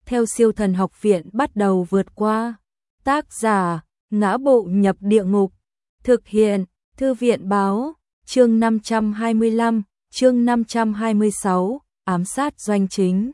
theo Siêu Thần Học Viện bắt đầu vượt qua. Tác giả: Ngã Bộ Nhập Địa Ngục. Thực hiện: Thư viện báo. Chương 525, chương 526, ám sát doanh chính.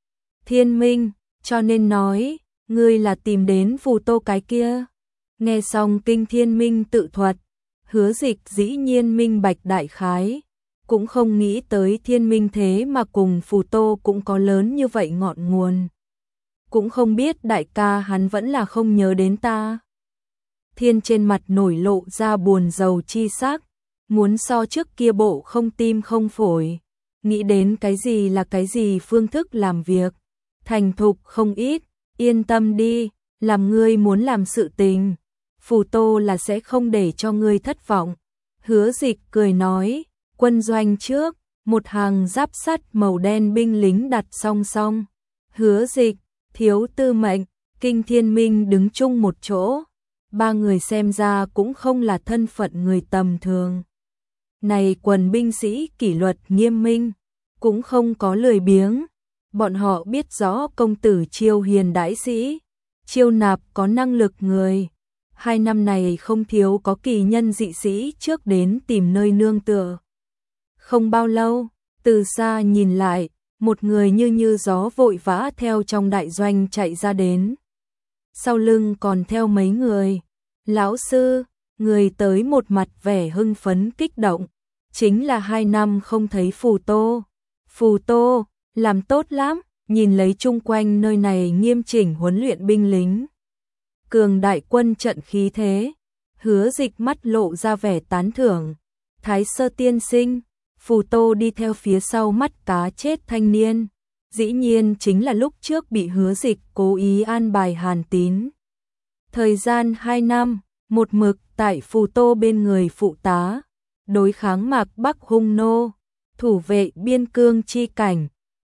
Thiên Minh, cho nên nói, ngươi là tìm đến Phù Tô cái kia. Nghe xong Kinh Thiên Minh tự thuật, Hứa Dịch dĩ nhiên minh bạch đại khái, cũng không nghĩ tới Thiên Minh thế mà cùng Phù Tô cũng có lớn như vậy ngọn nguồn. Cũng không biết đại ca hắn vẫn là không nhớ đến ta. Thiên trên mặt nổi lộ ra buồn rầu chi sắc, muốn so trước kia bộ không tim không phổi, nghĩ đến cái gì là cái gì phương thức làm việc, thành thục không ít, yên tâm đi, làm ngươi muốn làm sự tình, Phù Tô là sẽ không để cho ngươi thất vọng. Hứa Dịch cười nói, quân doanh trước, một hàng giáp sắt màu đen binh lính đặt song song. Hứa Dịch, Thiếu Tư Mệnh, Kinh Thiên Minh đứng chung một chỗ. Ba người xem ra cũng không là thân phận người tầm thường. Này quần binh sĩ kỷ luật nghiêm minh, cũng không có lười biếng. Bọn họ biết rõ công tử chiêu hiền đãi sĩ, chiêu nạp có năng lực người. 2 năm này không thiếu có kỳ nhân dị sĩ trước đến tìm nơi nương tựa. Không bao lâu, từ xa nhìn lại, một người như gió vội vã theo trong đại doanh chạy ra đến. Sau lưng còn theo mấy người. Lão sư, người tới một mặt vẻ hưng phấn kích động, chính là 2 năm không thấy Phù Tô. Phù Tô, làm tốt lắm, nhìn lấy chung quanh nơi này nghiêm chỉnh huấn luyện binh lính. Cường đại quân trận khí thế, Hứa Dịch mắt lộ ra vẻ tán thưởng. Thái Sơ tiên sinh, Phù Tô đi theo phía sau mắt cá chết thanh niên, dĩ nhiên chính là lúc trước bị Hứa Dịch cố ý an bài Hàn Tín. Thời gian 2 năm, một mực tại Phù Tô bên người phụ tá, đối kháng Mạc Bắc hung nô, thủ vệ biên cương chi cảnh.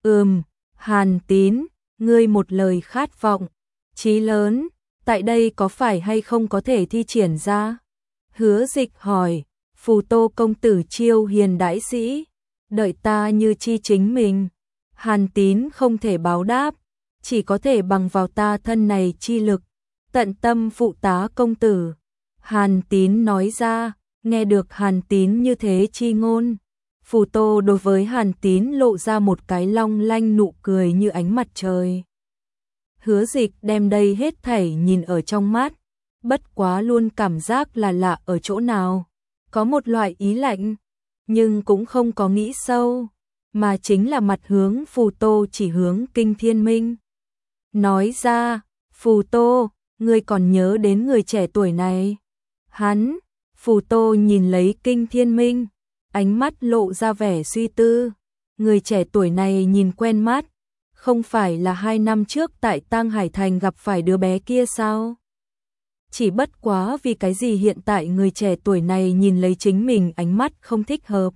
Hàn Tín, ngươi một lời khát vọng, chí lớn, tại đây có phải hay không có thể thi triển ra? Hứa Dịch hỏi, Phù Tô công tử chiêu hiền đãi sĩ, đợi ta như chi chính mình. Hàn Tín không thể báo đáp, chỉ có thể bằng vào ta thân này chi lực, tận tâm phụ tá công tử. Hàn Tín nói ra, nghe được Hàn Tín như thế chi ngôn. Phù Tô đối với Hàn Tín lộ ra một cái long lanh nụ cười như ánh mặt trời. Hứa Dịch đem đây hết thảy nhìn ở trong mắt, bất quá luôn cảm giác là lạ ở chỗ nào. Có một loại ý lạnh, nhưng cũng không có nghĩ sâu, mà chính là mặt hướng Phù Tô chỉ hướng Kinh Thiên Minh. Nói ra, Phù Tô, ngươi còn nhớ đến người trẻ tuổi này? Hắn, Phù Tô nhìn lấy Kinh Thiên Minh, ánh mắt lộ ra vẻ suy tư. Người trẻ tuổi này nhìn quen mắt, không phải là 2 năm trước tại Tang Hải Thành gặp phải đứa bé kia sao? Chỉ bất quá vì cái gì hiện tại người trẻ tuổi này nhìn lấy chính mình ánh mắt không thích hợp.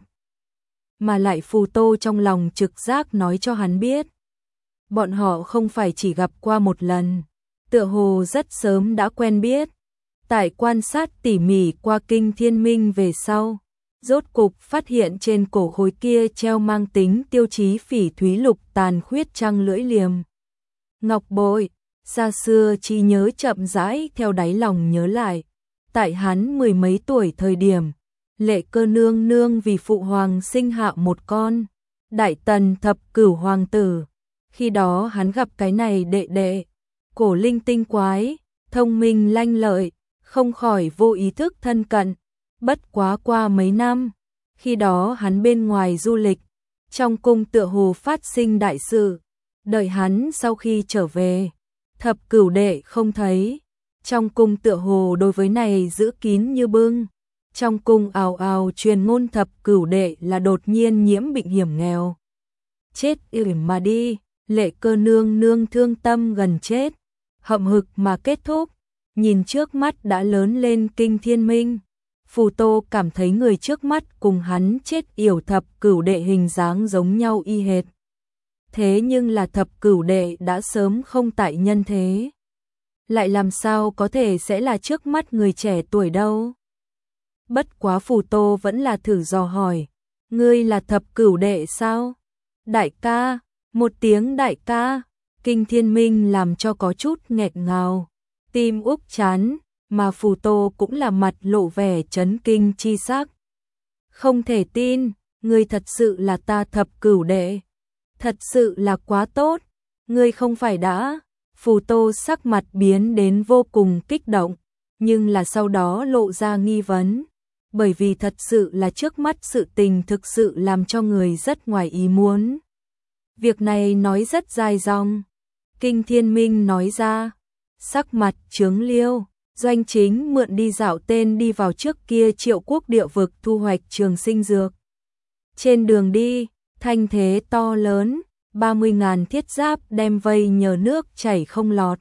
Mà lại Phù Tô trong lòng trực giác nói cho hắn biết. Bọn họ không phải chỉ gặp qua một lần, tựa hồ rất sớm đã quen biết. Tại quan sát tỉ mỉ qua Kinh Thiên Minh về sau, rốt cục phát hiện trên cổ khối kia treo mang tính tiêu chí phỉ thúy lục tàn khuyết trăng lưỡi liềm. Ngọc bội, xa xưa trí nhớ chậm rãi theo đáy lòng nhớ lại. Tại hắn 10 mấy tuổi thời điểm, Lệ Cơ nương nương vì phụ hoàng sinh hạ một con, Đại Tần thập cửu hoàng tử. Khi đó hắn gặp cái này đệ đệ, cổ linh tinh quái, thông minh lanh lợi, không khỏi vô ý thức thân cận. Bất quá qua mấy năm, khi đó hắn bên ngoài du lịch, trong cung tựa hồ phát sinh đại sự. Đợi hắn sau khi trở về, thập cửu đệ không thấy, trong cung tựa hồ đối với này giữ kín như bưng. Trong cung ào ào truyền ngôn thập cửu đệ là đột nhiên nhiễm bệnh hiểm nghèo, chết yểm mà đi. Lệ Cơ nương nương thương tâm gần chết, hậm hực mà kết thúc. Nhìn trước mắt đã lớn lên Kinh Thiên Minh, Phù Tô cảm thấy người trước mắt cùng hắn chết yểu thập cửu đệ hình dáng giống nhau y hệt. Thế nhưng là thập cửu đệ đã sớm không tại nhân thế, lại làm sao có thể sẽ là trước mắt người trẻ tuổi đâu. Bất quá Phù Tô vẫn là thử dò hỏi, ngươi là thập cửu đệ sao? Đại ca, một tiếng đại ca, Kinh Thiên Minh làm cho có chút nghẹt ngào, tim úc chán, mà Phù Tô cũng là mặt lộ vẻ chấn kinh chi sắc. Không thể tin, ngươi thật sự là ta thập cửu đệ, thật sự là quá tốt, ngươi không phải đã. Phù Tô sắc mặt biến đến vô cùng kích động, nhưng là sau đó lộ ra nghi vấn, bởi vì thật sự là trước mắt sự tình thực sự làm cho người rất ngoài ý muốn. Việc này nói rất dài dòng. Kinh Thiên Minh nói ra, sắc mặt chướng liêu, Doanh Chính mượn đi dạo tên đi vào trước kia Triệu Quốc địa vực thu hoạch trường sinh dược. Trên đường đi, thanh thế to lớn, 30.000 thiết giáp đem vây nhờ nước chảy không lọt.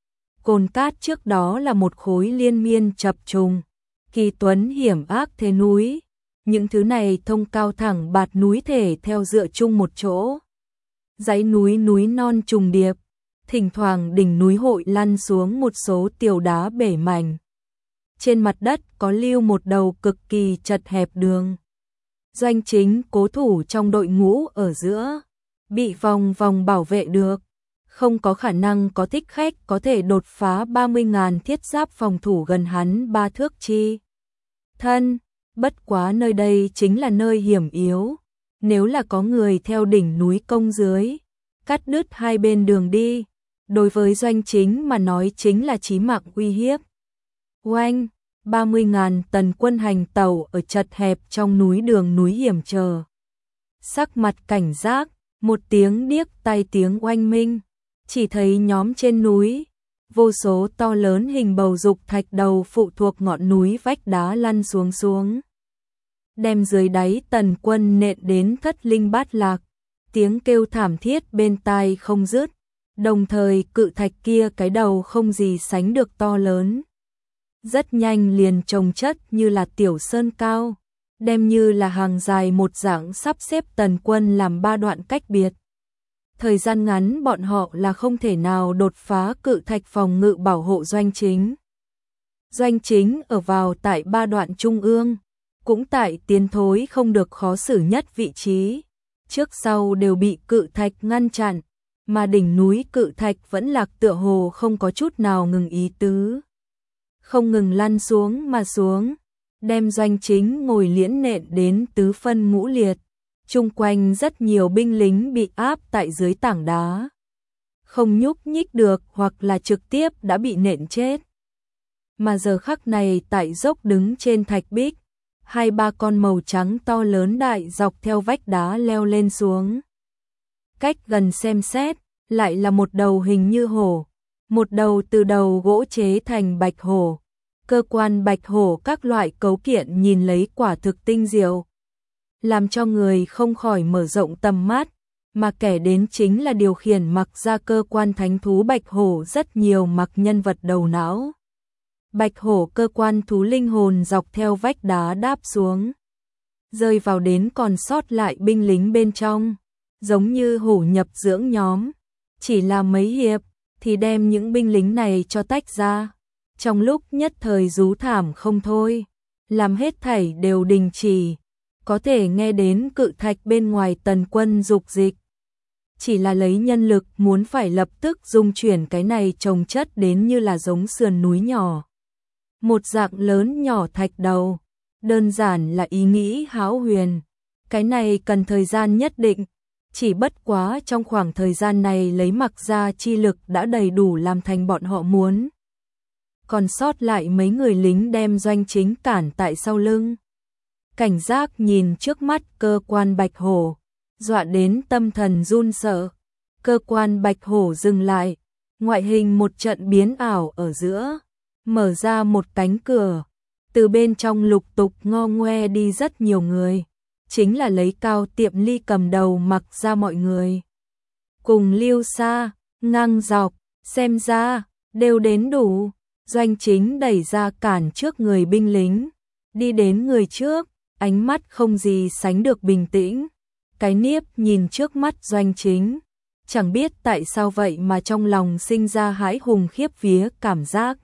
Cồn cát trước đó là một khối liên miên chập trùng, kỳ tuấn hiểm ác thế núi, những thứ này thông cao thẳng bạt núi thể theo dựa chung một chỗ. Dãy núi núi non trùng điệp, thỉnh thoảng đỉnh núi hội lăn xuống một số tiểu đá bể mảnh. Trên mặt đất có lưu một đầu cực kỳ chật hẹp đường. Doanh Chính cố thủ trong đội ngũ ở giữa, bị vòng vòng bảo vệ được, không có khả năng có thích khách có thể đột phá 30.000 thiết giáp phòng thủ gần hắn 3 thước chi. Thân, bất quá nơi đây chính là nơi hiểm yếu, nếu là có người theo đỉnh núi công dưới, cắt đứt hai bên đường đi, đối với Doanh Chính mà nói chính là chí mạng uy hiếp. Oanh, 30.000 tần quân hành tàu ở chật hẹp trong núi đường núi hiểm trở. Sắc mặt cảnh giác, một tiếng điếc tai tiếng oanh minh, chỉ thấy nhóm trên núi, vô số to lớn hình bầu dục thạch đầu phụ thuộc ngọn núi vách đá lăn xuống. Đem dưới đáy tần quân nện đến thất linh bát lạc, tiếng kêu thảm thiết bên tai không dứt, đồng thời cự thạch kia cái đầu không gì sánh được to lớn. Rất nhanh liền chồng chất như là tiểu sơn cao, đem như là hàng dài một dạng sắp xếp tần quân làm 3 đoạn cách biệt. Thời gian ngắn bọn họ là không thể nào đột phá cự thạch phòng ngự bảo hộ Doanh Chính. Doanh Chính ở vào tại 3 đoạn trung ương, cũng tại tiến thối không được khó xử nhất vị trí, trước sau đều bị cự thạch ngăn chặn, mà đỉnh núi cự thạch vẫn lạc tựa hồ không có chút nào ngừng ý tứ. Không ngừng lăn xuống mà xuống, đem Doanh Chính ngồi liễn nện đến tứ phân ngũ liệt, chung quanh rất nhiều binh lính bị áp tại dưới tảng đá, không nhúc nhích được hoặc là trực tiếp đã bị nện chết. Mà giờ khắc này tại dốc đứng trên thạch bích, 2-3 con màu trắng to lớn đại dọc theo vách đá leo lên xuống. Cách gần xem xét, lại là một đầu hình như hổ, một đầu từ đầu gỗ chế thành bạch hổ. Cơ quan bạch hổ các loại cấu kiện nhìn lấy quả thực tinh diệu, làm cho người không khỏi mở rộng tầm mắt, mà kẻ đến chính là điều khiển mặc ra cơ quan thánh thú bạch hổ rất nhiều mặc nhân vật đầu não. Bạch hổ cơ quan thú linh hồn dọc theo vách đá đáp xuống, rơi vào đến còn sót lại binh lính bên trong, giống như hổ nhập dưỡng nhóm, chỉ là mấy hiệp thì đem những binh lính này cho tách ra. Trong lúc nhất thời rú thảm không thôi, làm hết thảy đều đình chỉ, có thể nghe đến cự thạch bên ngoài tần quân dục dịch. Chỉ là lấy nhân lực muốn phải lập tức dung chuyển cái này chồng chất đến như là giống sườn núi nhỏ. Một dạng lớn nhỏ thạch đầu, đơn giản là ý nghĩ hão huyền, cái này cần thời gian nhất định, chỉ bất quá trong khoảng thời gian này lấy mặc ra chi lực đã đầy đủ làm thành bọn họ muốn. Còn sót lại mấy người lính đem Doanh Chính cản tại sau lưng. Cảnh giác nhìn trước mắt cơ quan bạch hổ, dọa đến tâm thần run sợ. Cơ quan bạch hổ dừng lại, ngoại hình một trận biến ảo ở giữa, mở ra một cánh cửa, từ bên trong lục tục ngo ngoe đi rất nhiều người, chính là lấy Cao Tiệm Ly cầm đầu mặc ra mọi người. Cùng Lưu Sa, ngang dọc, xem ra, đều đến đủ. Doanh Chính đẩy ra cản trước người binh lính, đi đến người trước, ánh mắt không gì sánh được bình tĩnh. Cái niếp nhìn trước mắt Doanh Chính, chẳng biết tại sao vậy mà trong lòng sinh ra hãi hùng khiếp vía cảm giác.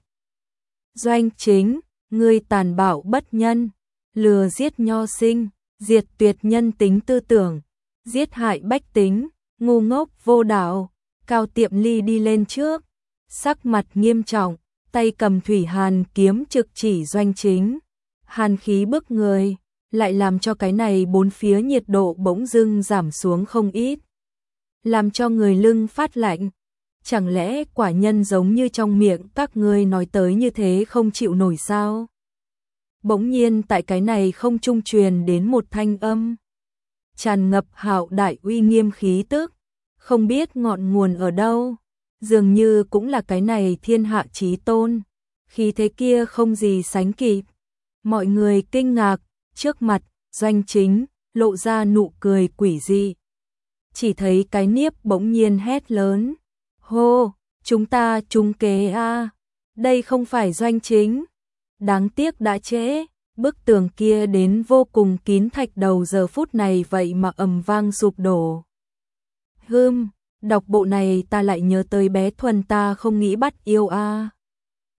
Doanh Chính, ngươi tàn bạo bất nhân, lừa giết nho sinh, diệt tuyệt nhân tính tư tưởng, giết hại bách tính, ngu ngốc vô đạo, Cao Tiệm Ly đi lên trước, sắc mặt nghiêm trọng, tay cầm thủy hàn kiếm trực chỉ Doanh Chính. Hàn khí bức người, lại làm cho cái này bốn phía nhiệt độ bỗng dưng giảm xuống không ít. Làm cho người lưng phát lạnh. Chẳng lẽ quả nhân giống như trong miệng các ngươi nói tới như thế không chịu nổi sao? Bỗng nhiên tại cái này không trung truyền đến một thanh âm. Tràn ngập hạo đại uy nghiêm khí tức, không biết ngọn nguồn ở đâu, dường như cũng là cái này thiên hạ chí tôn, khí thế kia không gì sánh kịp. Mọi người kinh ngạc, trước mặt, Doanh Chính, lộ ra nụ cười quỷ dị. Chỉ thấy cái niếp bỗng nhiên hét lớn, hô, chúng ta trúng kế a, đây không phải Doanh Chính, đáng tiếc đã trễ. Bức tường kia đến vô cùng kín thạch đầu giờ phút này vậy mà ầm vang sụp đổ. Đọc bộ này ta lại nhớ tới bé Thuần ta không nghĩ bắt yêu a.